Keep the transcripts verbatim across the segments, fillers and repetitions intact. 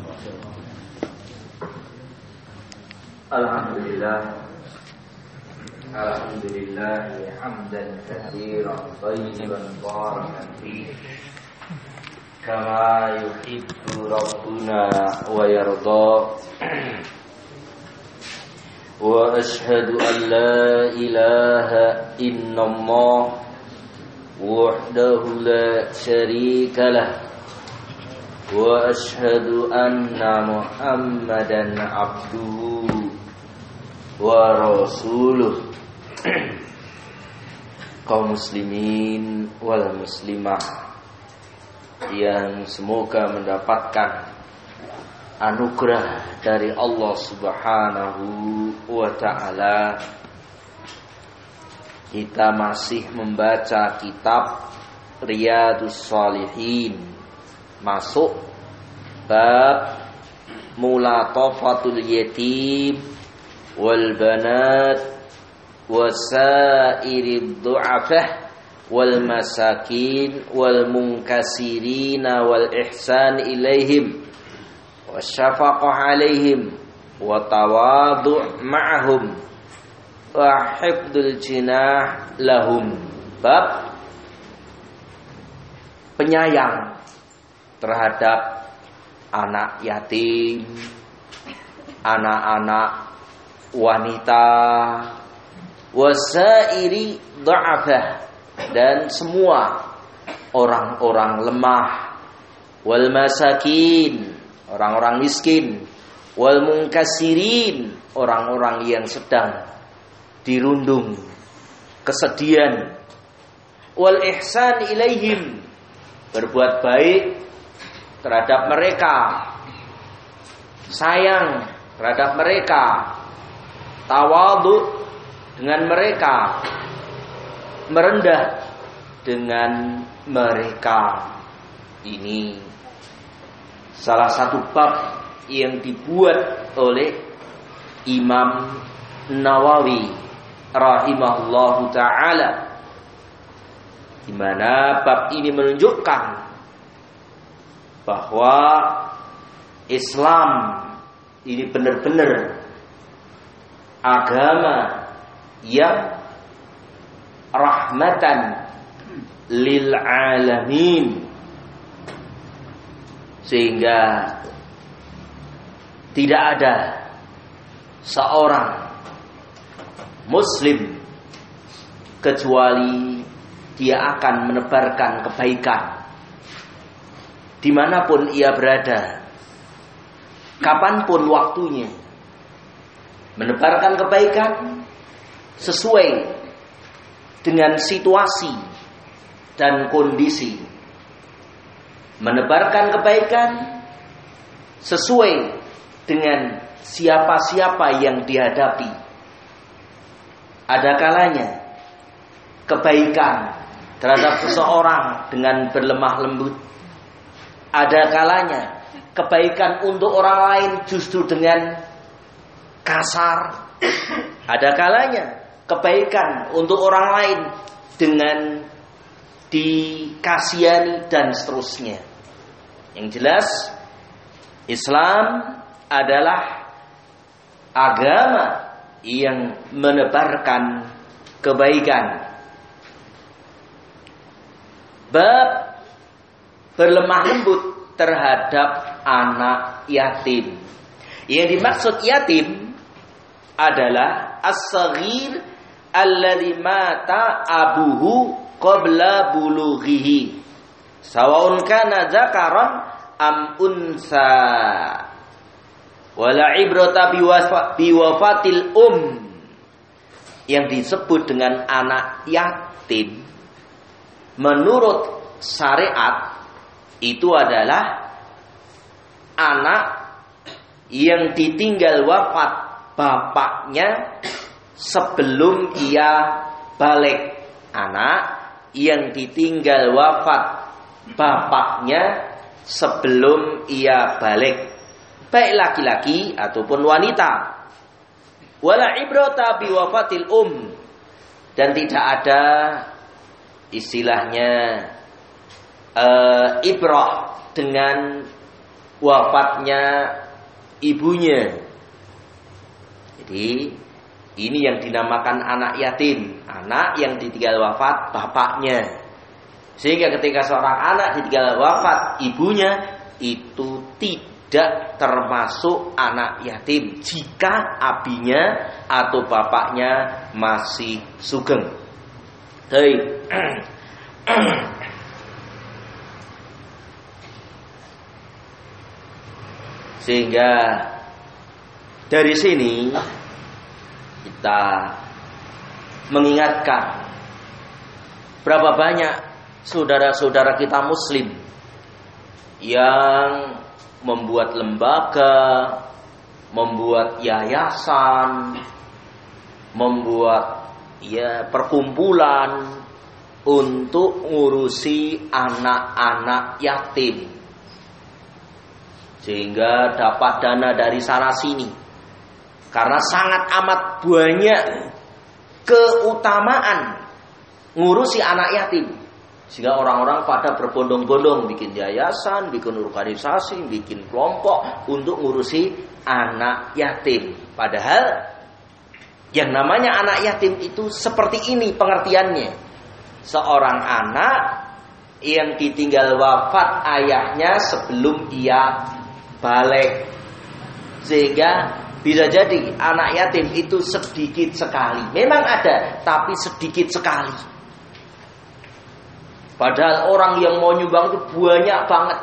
Alhamdulillah, Alhamdulillah hamdan katsiran thayyiban barakan fihi kama yuhibbu rabbuna wa yarda. Wa ashhadu an la ilaha illallah wahdahu la syarika lah wa ashhadu anna Muhammadan abduhu wa rasuluh. Kaum muslimin wal muslimah yang semoga mendapatkan anugerah dari Allah Subhanahu wa ta'ala, kita masih membaca kitab Riyadhus Shalihin, masuk bab mulatafatul yatim wal banat wasairid du'afah wal masakin wal munkasirina wal ihsan ilaihim wasyafaqah alaihim wa tawadhu' ma'ahum wa hifdzul jinah lahum. Bab penyayang terhadap anak yatim, anak-anak wanita, wasairi dha'afah, dan semua orang-orang lemah, wal masakin, orang-orang miskin, wal munkasirin, orang-orang yang sedang dirundung kesedihan, wal ihsan ilaihim, berbuat baik terhadap mereka, sayang terhadap mereka, tawadhu dengan mereka, merendah dengan mereka. Ini salah satu bab yang dibuat oleh Imam Nawawi rahimahullahu ta'ala, di mana bab ini menunjukkan bahwa Islam ini benar-benar agama yang rahmatan lil alamin, sehingga tidak ada seorang muslim kecuali dia akan menebarkan kebaikan dimanapun ia berada, kapanpun waktunya, menebarkan kebaikan sesuai dengan situasi dan kondisi, menebarkan kebaikan sesuai dengan siapa-siapa yang dihadapi. Ada kalanya kebaikan terhadap seseorang dengan berlemah lembut, ada kalanya kebaikan untuk orang lain justru dengan kasar, ada kalanya kebaikan untuk orang lain dengan dikasihani dan seterusnya. Yang jelas, Islam adalah agama yang menebarkan kebaikan. Bab berlemah lembut terhadap anak yatim. Yang dimaksud yatim adalah as-saghir alladzi mata abuhu qabla bulughihi, sawaun kana dzakaran am unsa, wala ibrata biwafatil um. Yang disebut dengan anak yatim menurut syariat itu adalah anak yang ditinggal wafat bapaknya sebelum ia balik. Anak yang ditinggal wafat bapaknya sebelum ia balik, baik laki-laki ataupun wanita. Wala ibrata biwafatil um, dan tidak ada istilahnya uh, ibrah dengan wafatnya ibunya. Jadi ini yang dinamakan anak yatim, anak yang ditinggal wafat bapaknya. Sehingga ketika seorang anak ditinggal wafat ibunya, itu tidak termasuk anak yatim jika abinya atau bapaknya masih sugeng. Baik. Sehingga dari sini kita mengingatkan berapa banyak saudara-saudara kita muslim yang membuat lembaga, membuat yayasan, membuat ya perkumpulan untuk ngurusi anak-anak yatim, sehingga dapat dana dari sana sini. Karena sangat amat banyak keutamaan ngurusi anak yatim, sehingga orang-orang pada berbondong-bondong bikin yayasan, bikin organisasi, bikin kelompok untuk ngurusi anak yatim. Padahal yang namanya anak yatim itu seperti ini pengertiannya. Seorang anak yang ditinggal wafat ayahnya sebelum ia balik. Sehingga bisa jadi anak yatim itu sedikit sekali. Memang ada, tapi sedikit sekali. Padahal orang yang mau nyumbang itu banyak banget.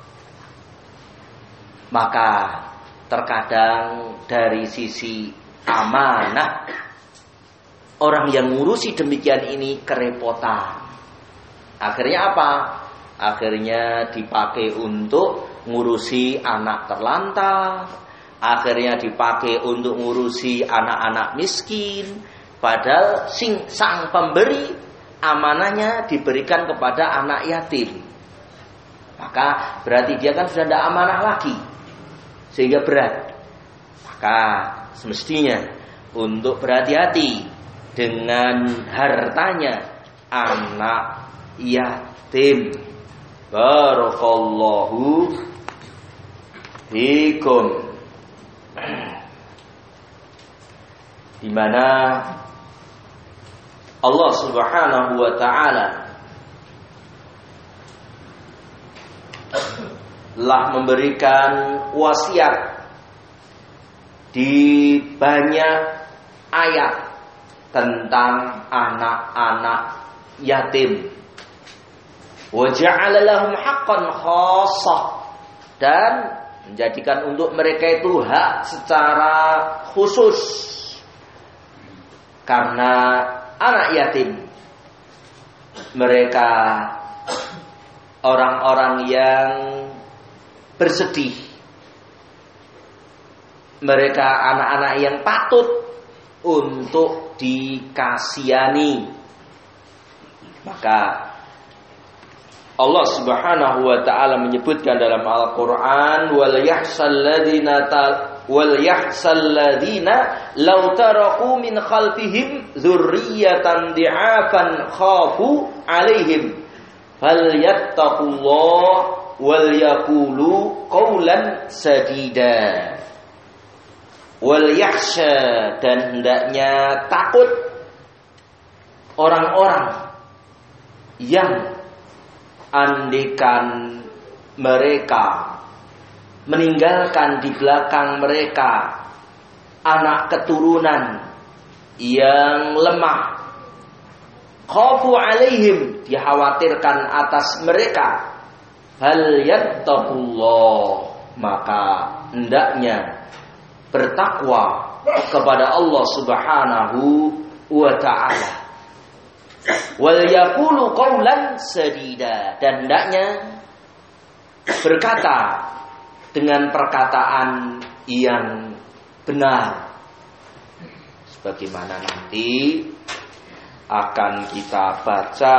Maka terkadang dari sisi amanah, orang yang ngurusi demikian ini kerepotan. Akhirnya apa? Akhirnya dipakai untuk ngurusi anak terlantar. Akhirnya dipakai untuk ngurusi anak-anak miskin. Padahal sing sang pemberi amanahnya diberikan kepada anak yatim. Maka berarti dia kan sudah tidak amanah lagi, sehingga berat. Maka semestinya untuk berhati-hati dengan hartanya anak yatim. Barakallahu fikum. Di mana Allah Subhanahu wa taala telah memberikan wasiat di banyak ayat tentang anak-anak yatim. Wa ja'ala lahum haqqan khassah, dan menjadikan untuk mereka itu hak secara khusus. Karena anak yatim mereka orang-orang yang bersedih, mereka anak-anak yang patut untuk dikasihani. Maka Allah Subhanahu wa taala menyebutkan dalam Al-Qur'an, wal yahsal ladzina wal yahsal ladzina law taraku min khalfihim dzurriyyatan di'afan khafu 'alaihim falyattaqullah wal yaqulu qawlan sadida. Wal yahsha, dan hendaknya takut orang-orang yang andekan mereka meninggalkan di belakang mereka anak keturunan yang lemah, khafu alaihim, dikhawatirkan atas mereka, hal yattaqullah, maka hendaknya bertakwa kepada Allah Subhanahu wa ta'ala. Wal yaqulu qawlan sadida, dan hendaknya berkata dengan perkataan yang benar, sebagaimana nanti akan kita baca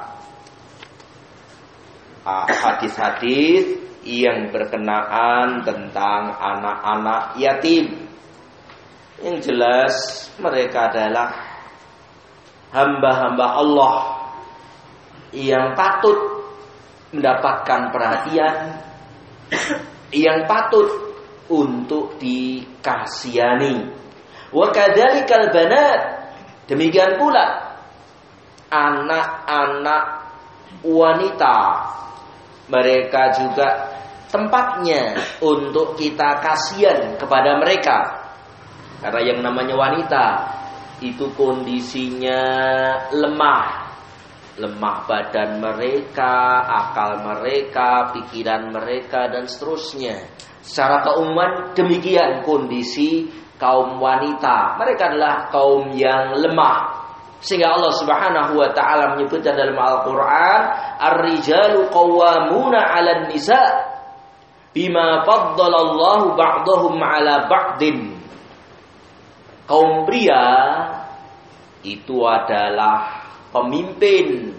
hadis-hadis yang berkenaan tentang anak-anak yatim. Yang jelas mereka adalah hamba-hamba Allah yang patut mendapatkan perhatian, yang patut untuk dikasihani. Wa kadzalikal banat, demikian pula anak-anak wanita, mereka juga tempatnya untuk kita kasihan kepada mereka. Karena yang namanya wanita itu kondisinya lemah. Lemah badan mereka, akal mereka, pikiran mereka, dan seterusnya. Secara keumuman demikian kondisi kaum wanita. Mereka adalah kaum yang lemah. Sehingga Allah Subhanahu wa taala menyebutkan dalam Al-Qur'an, "Ar-rijalu qawwamuna 'alan nisa' bima faddalallahu ba'dahum 'ala ba'din." Kaum pria itu adalah pemimpin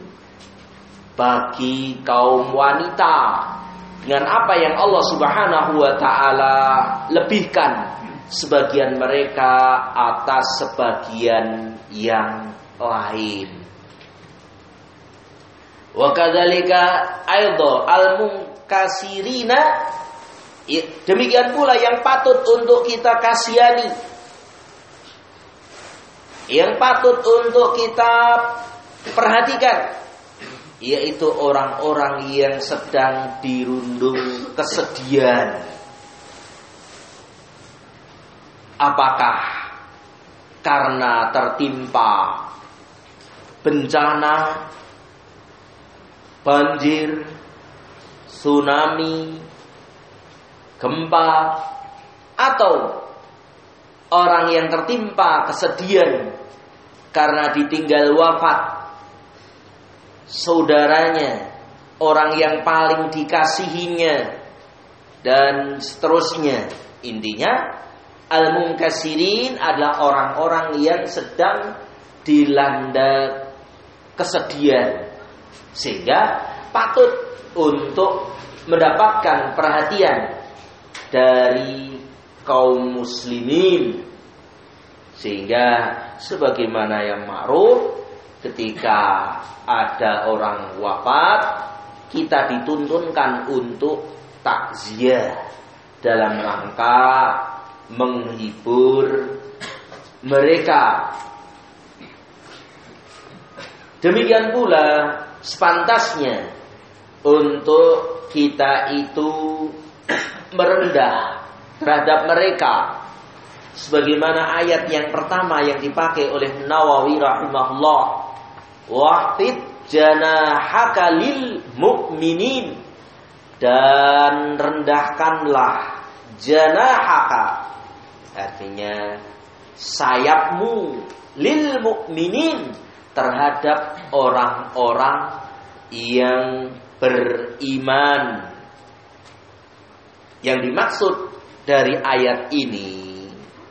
bagi kaum wanita dengan apa yang Allah Subhanahu wa taala lebihkan sebagian mereka atas sebagian yang lain. Wa kadzalika aidha al-munkasirina, demikian pula yang patut untuk kita kasihani, yang patut untuk kita perhatikan, yaitu orang-orang yang sedang dirundung kesedihan. Apakah karena tertimpa bencana, banjir, tsunami, gempa, atau orang yang tertimpa kesedihan karena ditinggal wafat saudaranya, orang yang paling dikasihinya, dan seterusnya. Intinya, al-munkasirin adalah orang-orang yang sedang dilanda kesedihan, sehingga patut untuk mendapatkan perhatian dari kaum muslimin. Sehingga sebagaimana yang ma'ruf, ketika ada orang wafat, kita dituntunkan untuk takziah dalam rangka menghibur mereka. Demikian pula sepantasnya untuk kita itu merendah terhadap mereka, sebagaimana ayat yang pertama yang dipakai oleh Nawawi rahimahullah, wahfid janahaka lil mu'minin, dan rendahkanlah janahaka, artinya sayapmu, lil mu'minin, terhadap orang-orang yang beriman. Yang dimaksud dari ayat ini,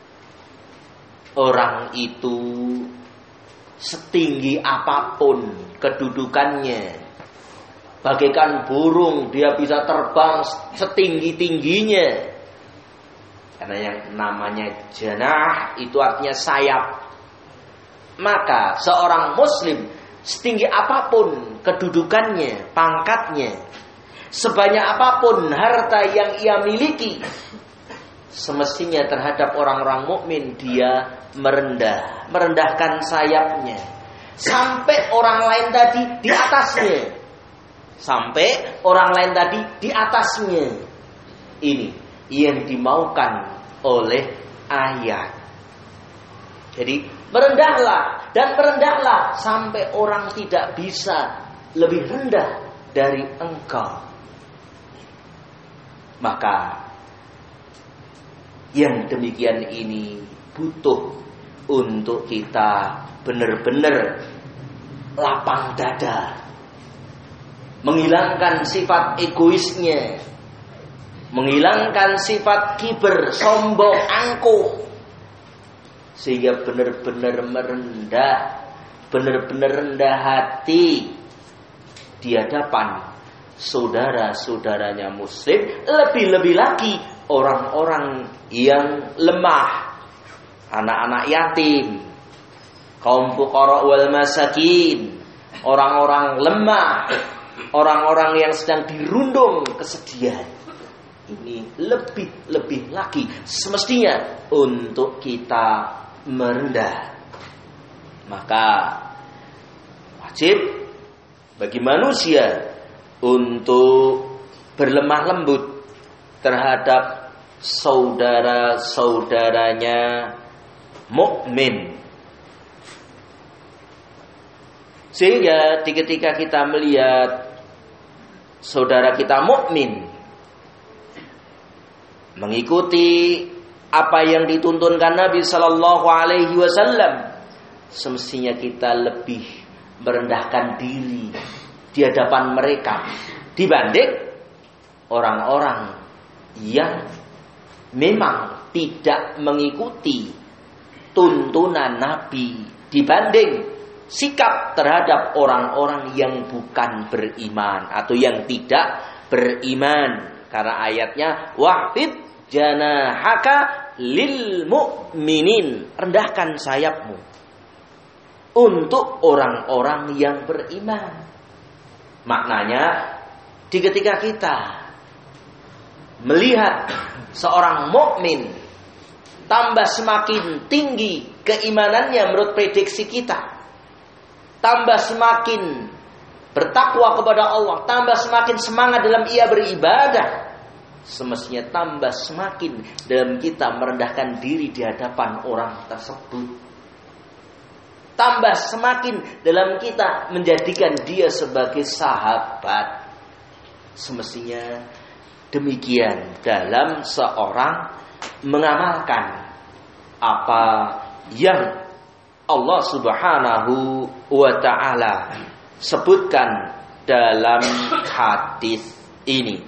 orang itu setinggi apapun kedudukannya, bagaikan burung dia bisa terbang setinggi-tingginya. Karena yang namanya janah itu artinya sayap. Maka seorang muslim setinggi apapun kedudukannya, pangkatnya, sebanyak apapun harta yang ia miliki, semestinya terhadap orang-orang mukmin dia merendah, merendahkan sayapnya, sampai orang lain tadi di atasnya, sampai orang lain tadi di atasnya. Ini yang dimaukan oleh ayat. Jadi merendahlah dan merendahlah sampai orang tidak bisa lebih rendah dari engkau. Maka yang demikian ini butuh untuk kita benar-benar lapang dada, menghilangkan sifat egoisnya, menghilangkan sifat kiber, sombong, angkuh, sehingga benar-benar merendah, benar-benar rendah hati di hadapan saudara-saudaranya muslim, lebih-lebih lagi orang-orang yang lemah, anak-anak yatim, kaum fuqara wal masakin, orang-orang lemah, orang-orang yang sedang dirundung kesedihan. Ini lebih-lebih lagi semestinya untuk kita merendah. Maka wajib bagi manusia untuk berlemah lembut terhadap saudara-saudaranya mukmin. Sehingga ketika kita melihat saudara kita mukmin mengikuti apa yang dituntunkan Nabi Sallallahu Alaihi Wasallam, semestinya kita lebih merendahkan diri di hadapan mereka dibanding orang-orang yang memang tidak mengikuti tuntunan Nabi, dibanding sikap terhadap orang-orang yang bukan beriman atau yang tidak beriman. Karena ayatnya wahfid janahaka lil mu'minin, rendahkan sayapmu untuk orang-orang yang beriman. Maknanya di ketika kita melihat seorang mukmin tambah semakin tinggi keimanannya menurut prediksi kita, tambah semakin bertakwa kepada Allah, tambah semakin semangat dalam ia beribadah, semestinya tambah semakin dalam kita merendahkan diri di hadapan orang tersebut. Tambah semakin dalam kita menjadikan dia sebagai sahabat. Semestinya demikian dalam seorang mengamalkan apa yang Allah Subhanahu wa ta'ala sebutkan dalam hadis ini,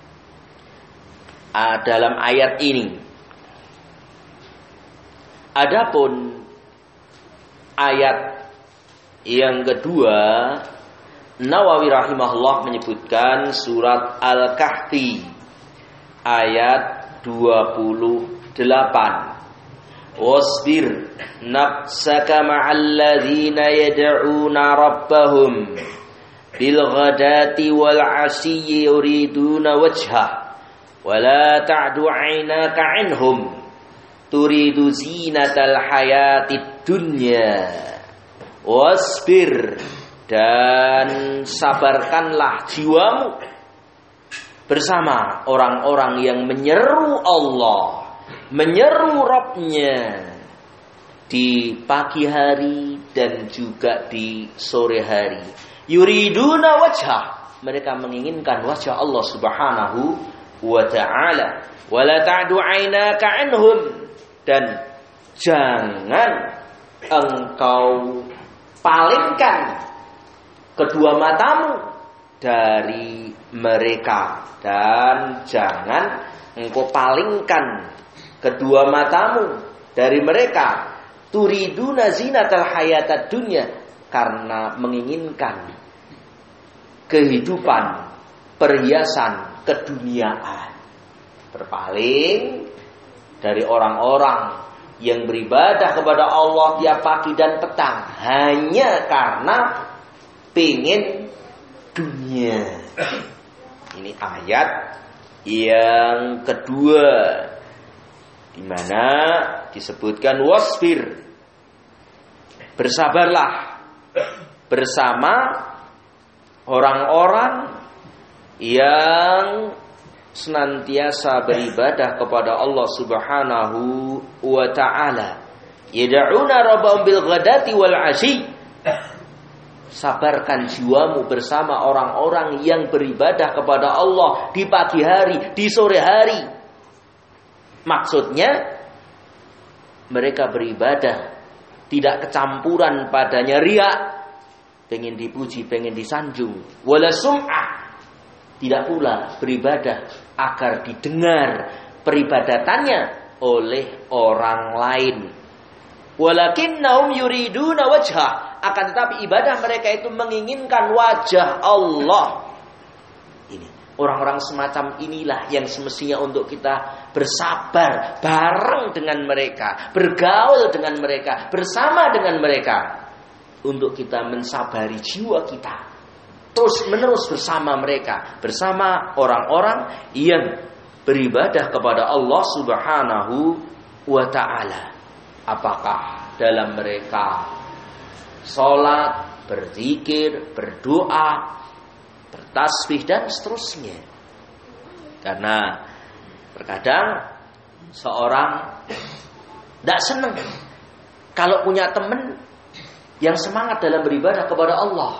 dalam ayat ini. Adapun ayat yang kedua, Nawawi rahimahullah menyebutkan surat Al-Kahfi ayat dua puluh delapan. Wasbir nafsaka ma'al ladzina yad'una rabbahum bil ghadati wal 'ashiyyi yuriduna wajhah wa la ta'du 'ainaka 'anhum turidu zinatal hayatid dunya. Wasbir, dan sabarkanlah jiwamu bersama orang-orang yang menyeru Allah, menyeru Rabb-Nya di pagi hari dan juga di sore hari. Yuriduna wajhah, mereka menginginkan wajah Allah Subhanahu wa ta'ala. Wala ta'du 'ainaka 'anhum, dan jangan engkau palingkan kedua matamu dari mereka, dan jangan engkau palingkan kedua matamu dari mereka. Turiduna zinatal hayatad dunya, karena menginginkan kehidupan perhiasan keduniaan. Berpaling dari orang-orang yang beribadah kepada Allah tiap pagi dan petang hanya karena pengen dunia. Ini ayat yang kedua, di mana disebutkan wasbir, bersabarlah bersama orang-orang yang senantiasa beribadah kepada Allah Subhanahu wa ta'ala. Yad'una rabbahum bil ghadati wal 'ashyi. Sabarkan jiwamu bersama orang-orang yang beribadah kepada Allah di pagi hari, di sore hari. Maksudnya mereka beribadah tidak kecampuran padanya riya, pengen dipuji, pengen disanjung, wala sum'ah, tidak pula beribadah agar didengar peribadatannya oleh orang lain. Walakinnahum yuriduna wajhah, akan tetapi ibadah mereka itu menginginkan wajah Allah. Ini orang-orang semacam inilah yang semestinya untuk kita bersabar bareng dengan mereka, bergaul dengan mereka, bersama dengan mereka, untuk kita mensabari jiwa kita terus menerus bersama mereka, bersama orang-orang yang beribadah kepada Allah Subhanahu wa ta'ala. Apakah dalam mereka sholat, berzikir, berdoa, bertasbih dan seterusnya. Karena terkadang seorang tidak senang kalau punya teman yang semangat dalam beribadah kepada Allah.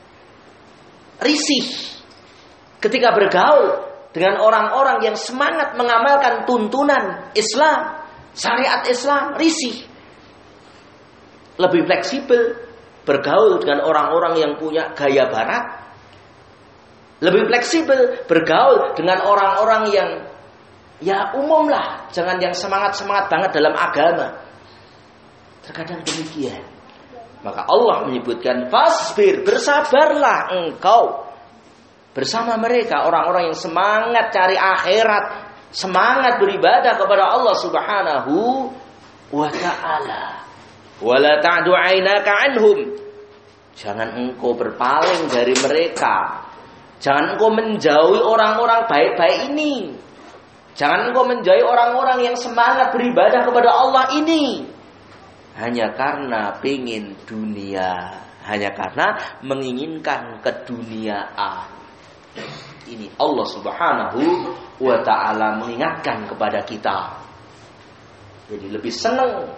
Risih ketika bergaul dengan orang-orang yang semangat mengamalkan tuntunan Islam, syariat Islam, risih. Lebih fleksibel bergaul dengan orang-orang yang punya gaya barat. Lebih fleksibel bergaul dengan orang-orang yang ya umum lah, jangan yang semangat-semangat banget dalam agama. Terkadang demikian. Maka Allah menyebutkan fasbir, bersabarlah engkau bersama mereka, orang-orang yang semangat cari akhirat, semangat beribadah kepada Allah Subhanahu wa ta'ala. Wala ta'du 'ainaka 'anhum. Jangan engkau berpaling dari mereka. Jangan engkau menjauhi orang-orang baik-baik ini. Jangan engkau menjauhi orang-orang yang semangat beribadah kepada Allah ini. Hanya karena pengin dunia, hanya karena menginginkan keduniaan. Ini Allah Subhanahu wa ta'ala mengingatkan kepada kita. Jadi lebih senang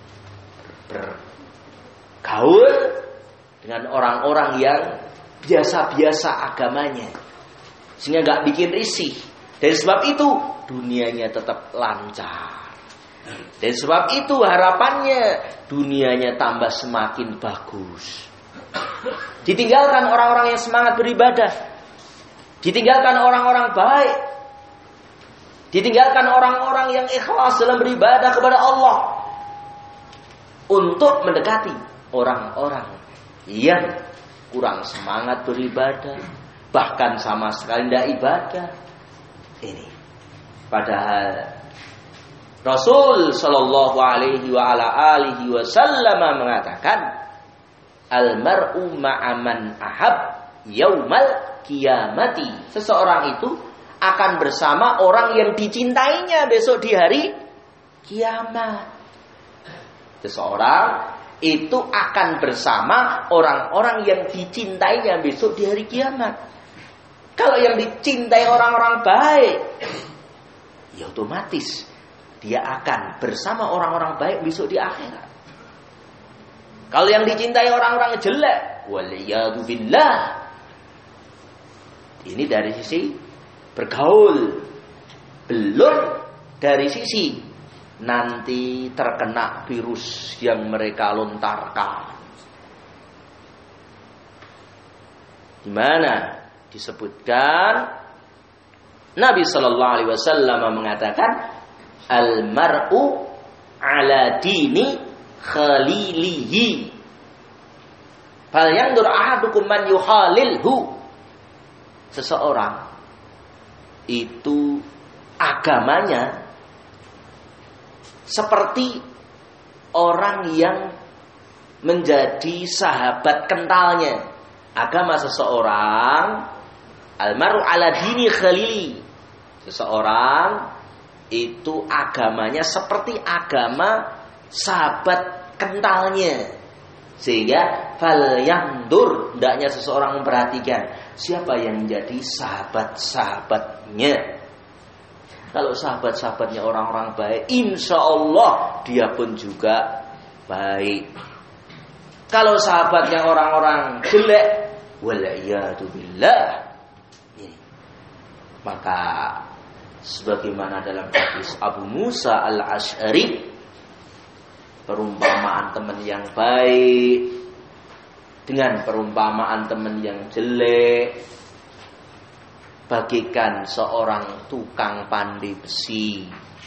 bergaul dengan orang-orang yang biasa-biasa agamanya, sehingga gak bikin risih. Dari sebab itu dunianya tetap lancar. Dan sebab itu harapannya dunianya tambah semakin bagus. Ditinggalkan orang-orang yang semangat beribadah. Ditinggalkan orang-orang baik. Ditinggalkan orang-orang yang ikhlas dalam beribadah kepada Allah. Untuk mendekati orang-orang yang kurang semangat beribadah. Bahkan sama sekali tidak ibadah. Ini. Padahal Rasul sallallahu alaihi wa ala alihi wasallam mengatakan, al-mar'u ma'aman ahab yaumal qiyamati. Seseorang itu akan bersama orang yang dicintainya besok di hari kiamat. Seseorang itu akan bersama orang-orang yang dicintainya besok di hari kiamat. Kalau yang dicintai orang-orang baik, ya otomatis dia akan bersama orang-orang baik besok di akhirat. Kalau yang dicintai orang-orang jelek, waliyadu billah, ini dari sisi bergaul. Belum dari sisi nanti terkena virus yang mereka lontarkan. Di mana disebutkan Nabi sallallahu alaihi wasallam mengatakan, al-mar'u ala dini khalilihi. Fal yandur ahadukum man yuhalilhu. Seseorang itu agamanya seperti orang yang menjadi sahabat kentalnya. Agama seseorang, al-mar'u ala dini khalili. Seseorang itu agamanya seperti agama sahabat kentalnya. Sehingga fal yandur, hendaknya seseorang memperhatikan siapa yang menjadi sahabat-sahabatnya. Kalau sahabat-sahabatnya orang-orang baik, insya Allah dia pun juga baik. Kalau sahabatnya orang-orang jelek, waliyadu billah, maka sebagaimana dalam hadis Abu Musa al-Asy'ari, perumpamaan teman yang baik dengan perumpamaan teman yang jelek bagikan seorang tukang pandai besi.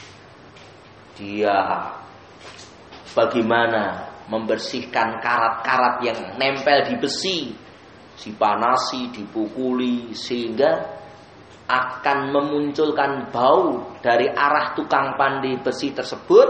Dia bagaimana membersihkan karat-karat yang nempel di besi, dipanasi, dipukuli, sehingga akan memunculkan bau dari arah tukang pandai besi tersebut,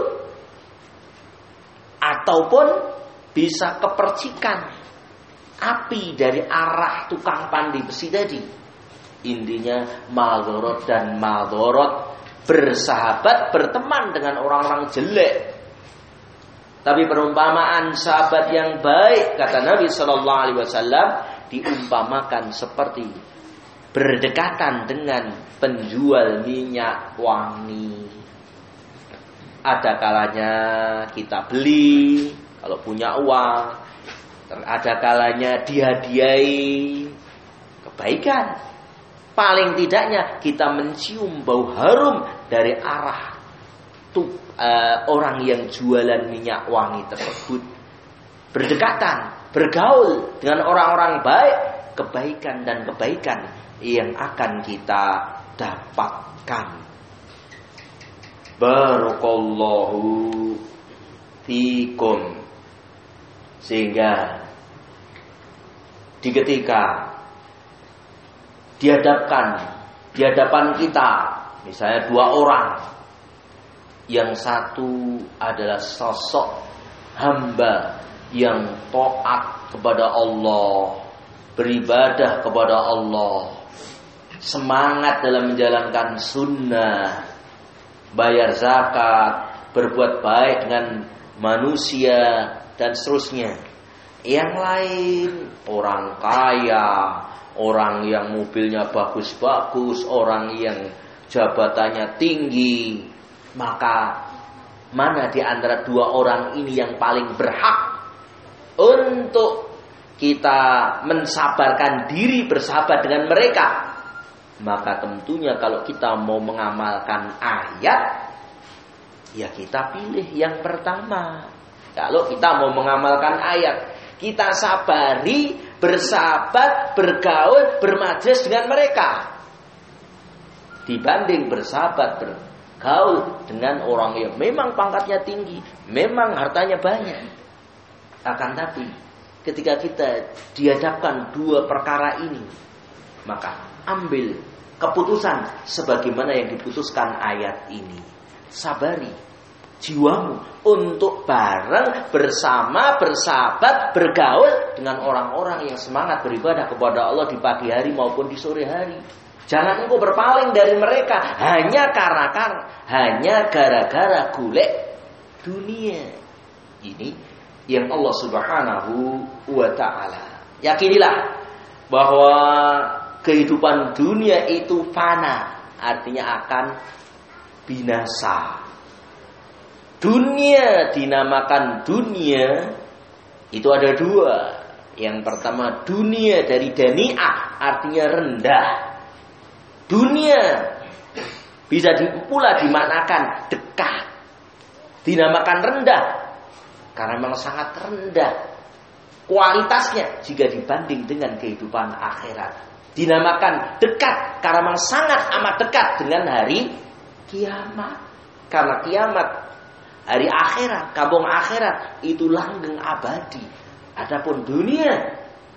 ataupun bisa kepercikan api dari arah tukang pandai besi tadi. Intinya madorot dan madorot bersahabat, berteman dengan orang-orang jelek. Tapi perumpamaan sahabat yang baik, kata Nabi Shallallahu Alaihi Wasallam, diumpamakan seperti berdekatan dengan penjual minyak wangi. Ada kalanya kita beli kalau punya uang, ada kalanya dihadiahi kebaikan. Paling tidaknya kita mencium bau harum dari arah tuh uh, orang yang jualan minyak wangi tersebut. Berdekatan, bergaul dengan orang-orang baik, kebaikan dan kebaikan yang akan kita dapatkan. Barakallahu fikum. Sehingga di ketika dihadapkan di hadapan kita, misalnya dua orang, yang satu adalah sosok hamba yang taat kepada Allah, beribadah kepada Allah, semangat dalam menjalankan sunnah, bayar zakat, berbuat baik dengan manusia, dan seterusnya. Yang lain, orang kaya, orang yang mobilnya bagus-bagus, orang yang jabatannya tinggi. Maka mana di antara dua orang ini yang paling berhak untuk kita mensabarkan diri bersahabat dengan mereka? Maka tentunya kalau kita mau mengamalkan ayat, ya kita pilih yang pertama. Kalau kita mau mengamalkan ayat, kita sabari, bersahabat, bergaul, bermajlis dengan mereka, dibanding bersahabat, bergaul dengan orang yang memang pangkatnya tinggi, memang hartanya banyak. Akan tapi ketika kita dihadapkan dua perkara ini, maka ambil keputusan sebagaimana yang diputuskan ayat ini. Sabari jiwamu untuk bareng, bersama, bersahabat, bergaul dengan orang-orang yang semangat beribadah kepada Allah di pagi hari maupun di sore hari. Jangan engkau berpaling dari mereka hanya karena hanya gara-gara golek dunia. Ini yang Allah Subhanahu wa taala. Yakinilah bahwa kehidupan dunia itu fana, artinya akan binasa. Dunia dinamakan dunia itu ada dua. Yang pertama dunia dari dani'ah, artinya rendah. Dunia bisa pula dimaknakan dekat, dinamakan rendah karena memang sangat rendah kualitasnya jika dibanding dengan kehidupan akhirat. Dinamakan dekat karena memang sangat amat dekat dengan hari kiamat. Karena kiamat, hari akhirat, kampung akhirat itu langgeng abadi. Adapun dunia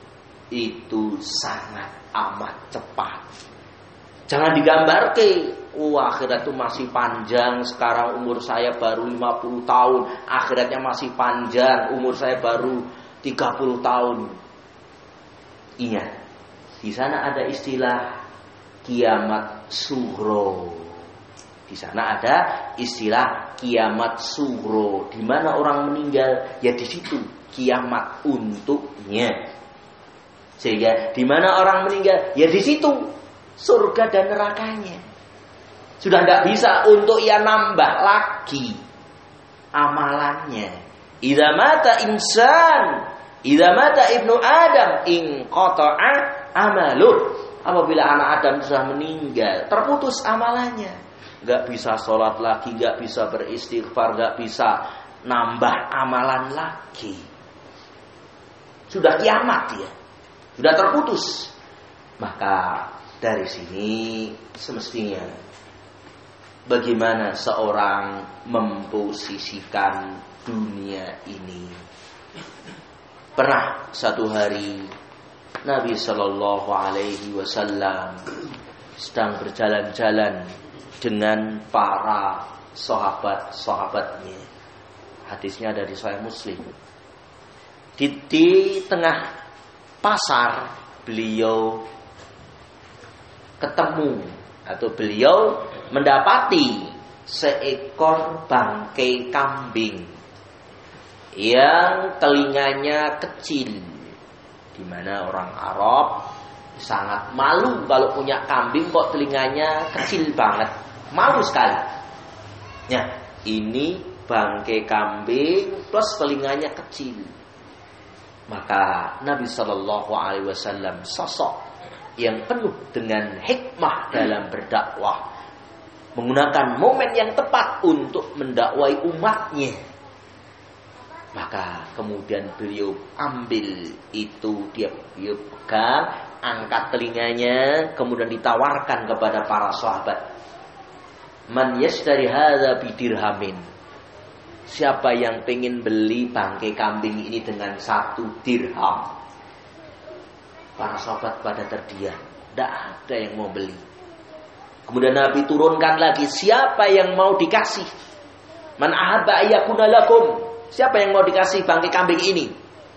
itu sangat amat cepat. Jangan digambarkan, oh akhirat itu masih panjang, sekarang umur saya baru lima puluh tahun, akhiratnya masih panjang, umur saya baru tiga puluh tahun. Ingat, di sana ada istilah kiamat sughro. Di sana ada istilah kiamat sughro, di mana orang meninggal, ya di situ kiamat untuknya. Sehingga di mana orang meninggal, ya di situ surga dan nerakanya. Sudah tidak bisa untuk ia nambah lagi amalannya. Idza mata insan, idza mata ibnu Adam, in qata'a amaluh. Apabila anak Adam sudah meninggal, terputus amalannya. Gak bisa sholat lagi, gak bisa beristighfar, gak bisa nambah amalan lagi. Sudah kiamat ya, sudah terputus. Maka dari sini semestinya bagaimana seorang memposisikan dunia ini. Pernah satu hari Nabi Shallallahu Alaihi Wasallam sedang berjalan-jalan dengan para sahabat-sahabatnya. Hadisnya ada di Sahih Muslim. Di, di tengah pasar beliau ketemu atau beliau mendapati seekor bangkai kambing yang telinganya kecil, di mana orang Arab sangat malu kalau punya kambing kok telinganya kecil banget, malu sekali. Ya, ini bangkai kambing plus telinganya kecil. Maka Nabi Shallallahu Alaihi Wasallam sosok yang penuh dengan hikmah dalam berdakwah, menggunakan momen yang tepat untuk mendakwai umatnya. Maka kemudian beliau ambil itu, dia beliau pegang, angkat telinganya, kemudian ditawarkan kepada para sahabat. Man yashtari hadza bidirhamin. Siapa yang pengen beli bangkai kambing ini dengan satu dirham? Para sahabat pada terdiam, tidak ada yang mau beli. Kemudian Nabi turunkan lagi, siapa yang mau dikasih? Man ahabba ayyakuna lakum. Siapa yang mau dikasih bangkai kambing ini?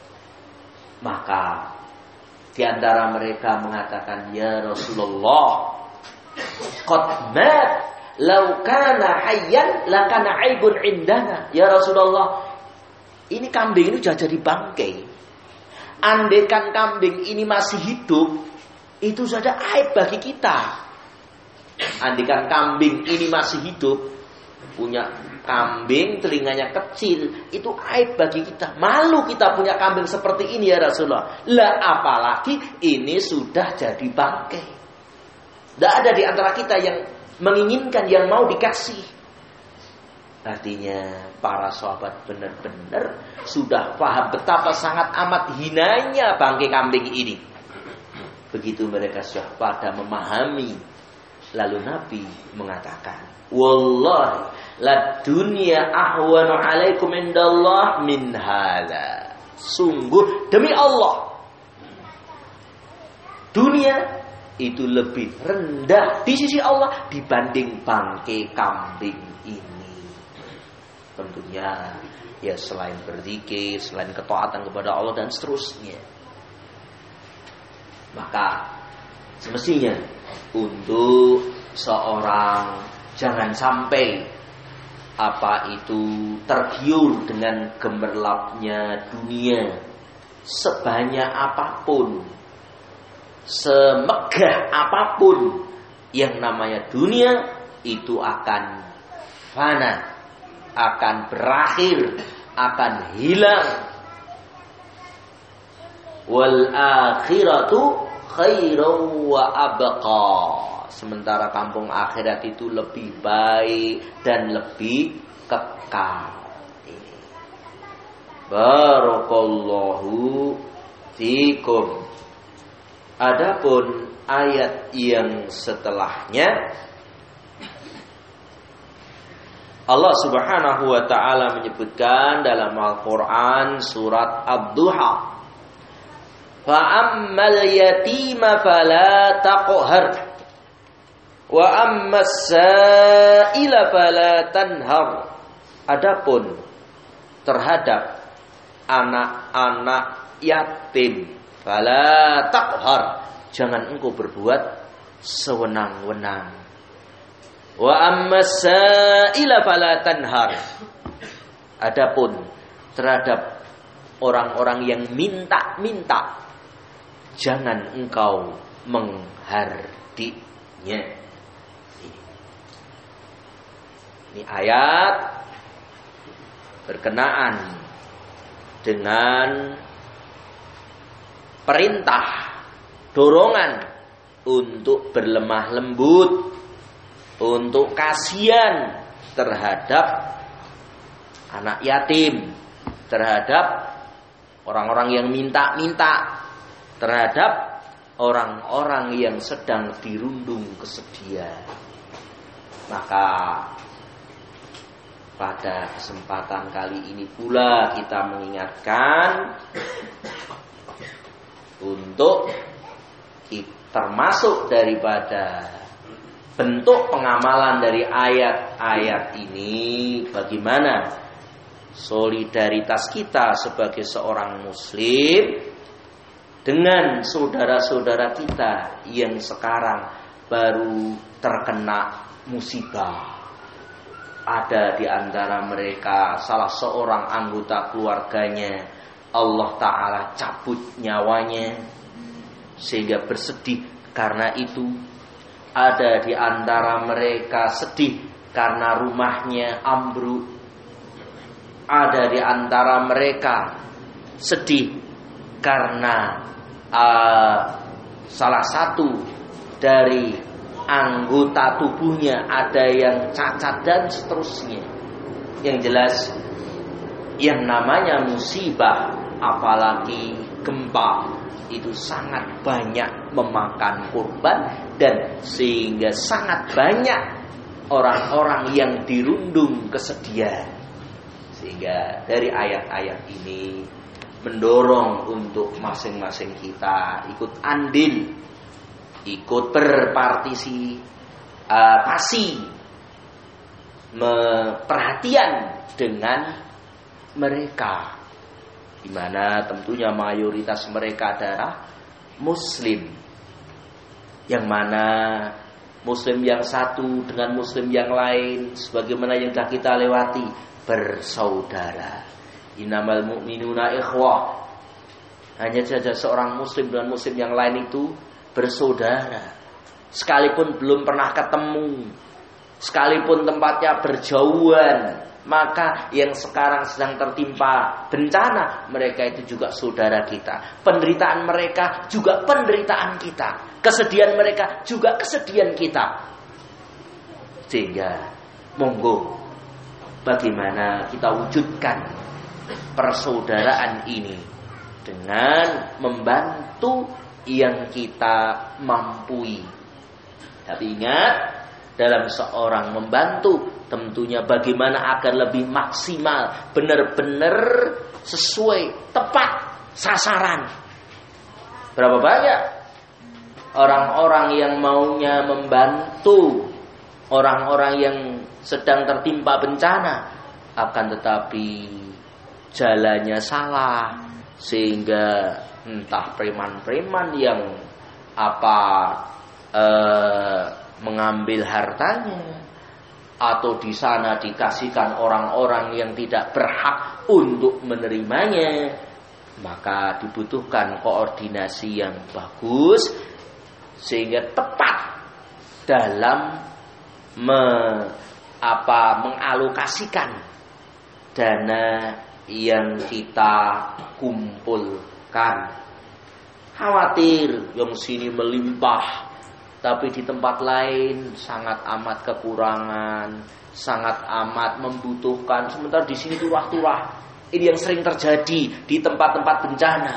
Maka di antara mereka mengatakan, ya Rasulullah, qad mat, law kana hayyan lakana aibun indana. Ya Rasulullah, ini kambing ini sudah jadi bangkai. Andaikan kambing ini masih hidup, itu sudah aib bagi kita. Andaikan kambing ini masih hidup, punya kambing telinganya kecil, itu aib bagi kita. Malu kita punya kambing seperti ini ya Rasulullah. Lah apalagi ini sudah jadi bangkai. Tidak ada di antara kita yang menginginkan, yang mau dikasih. Artinya para sahabat benar-benar sudah paham betapa sangat amat hinanya bangkai kambing ini. Begitu mereka sudah pada memahami, lalu Nabi mengatakan, wallahi la dunya ahwanu alaikum indallah min hadza. Sungguh demi Allah, dunia itu lebih rendah di sisi Allah dibanding bangkai kambing ini. Tentunya ya selain berzikir, selain ketaatan kepada Allah dan seterusnya. Maka semestinya untuk seorang jangan sampai apa itu tergiur dengan gemerlapnya dunia, sebanyak apapun, semegah apapun yang namanya dunia itu akan fana, akan berakhir, akan hilang. Wal akhiratu khairu wa abqa. Sementara kampung akhirat itu lebih baik dan lebih kekal. Barakallahu fikum. Adapun ayat yang setelahnya, Allah Subhanahu wa taala menyebutkan dalam Al-Qur'an surat Ad-Duha, fa ammal yatima fala taqhar wa ammas sa'ila fala tanhar. Adapun terhadap anak-anak yatim, fala taqhar, jangan engkau berbuat sewenang-wenang. Wa ammas sa'ila fala tanhar. Adapun terhadap orang-orang yang minta-minta, jangan engkau menghardinya. Ini ayat berkenaan dengan perintah, dorongan untuk berlemah lembut, untuk kasihan terhadap anak yatim, terhadap orang-orang yang minta-minta, terhadap orang-orang yang sedang dirundung kesedihan. Maka pada kesempatan kali ini pula kita mengingatkan untuk termasuk daripada bentuk pengamalan dari ayat-ayat ini, bagaimana solidaritas kita sebagai seorang muslim dengan saudara-saudara kita yang sekarang baru terkena musibah. Ada di antara mereka salah seorang anggota keluarganya Allah Ta'ala cabut nyawanya sehingga bersedih karena itu. Ada di antara mereka sedih karena rumahnya ambruk. Ada di antara mereka sedih karena uh, salah satu dari anggota tubuhnya ada yang cacat dan seterusnya. Yang jelas yang namanya musibah, apalagi gempa, itu sangat banyak memakan korban dan sehingga sangat banyak orang-orang yang dirundung kesedihan. Sehingga dari ayat-ayat ini mendorong untuk masing-masing kita ikut andil, ikut berpartisi, uh, pasi, perhatian dengan mereka, di mana tentunya mayoritas mereka adalah Muslim, yang mana Muslim yang satu dengan Muslim yang lain, sebagaimana yang telah kita lewati, bersaudara. Innamal mu'minuna ikhwah. Hanya saja seorang Muslim dengan Muslim yang lain itu bersaudara, sekalipun belum pernah ketemu, sekalipun tempatnya berjauhan, maka yang sekarang sedang tertimpa bencana, mereka itu juga saudara kita. Penderitaan mereka juga penderitaan kita. Kesedihan mereka juga kesedihan kita. Sehingga monggo, bagaimana kita wujudkan persaudaraan ini dengan membantu yang kita mampu. Tapi ingat, dalam seorang membantu tentunya bagaimana agar lebih maksimal, benar-benar sesuai, tepat sasaran. Berapa banyak orang-orang yang maunya membantu orang-orang yang sedang tertimpa bencana, akan tetapi jalannya salah, sehingga entah preman-preman yang apa eh, mengambil hartanya, atau di sana dikasihkan orang-orang yang tidak berhak untuk menerimanya. Maka dibutuhkan koordinasi yang bagus sehingga tepat dalam me, apa, mengalokasikan dana yang kita kumpulkan. Khawatir yang sini melimpah, tapi di tempat lain sangat amat kekurangan, sangat amat membutuhkan. Sementara di sini turah-turah. Ini yang sering terjadi di tempat-tempat bencana.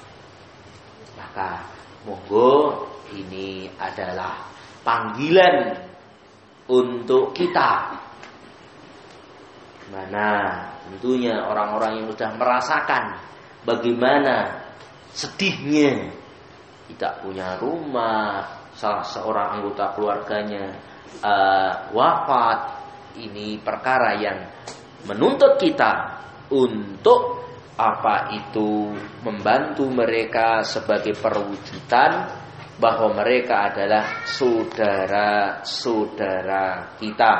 Maka monggo, ini adalah panggilan untuk kita. Mana tentunya orang-orang yang sudah merasakan bagaimana sedihnya tidak punya rumah, salah seorang anggota keluarganya uh, wafat. Ini perkara yang menuntut kita untuk apa itu membantu mereka sebagai perwujudan bahwa mereka adalah saudara-saudara kita.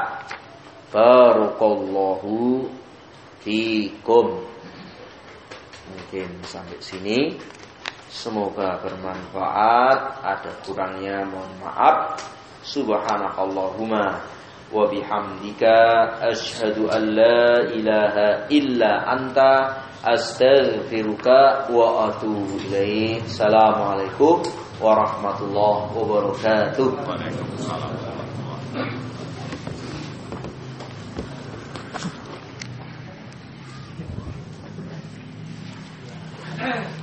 Barakallahu fikum. Mungkin sampai sini. Semoga bermanfaat. Ada kurangnya mohon maaf. Subhanakallahumma wa bihamdika asyhadu an la ilaha illa anta astaghfiruka wa atubu ilaik. Assalamualaikum warahmatullahi wabarakatuh. Waalaikumsalam. Eh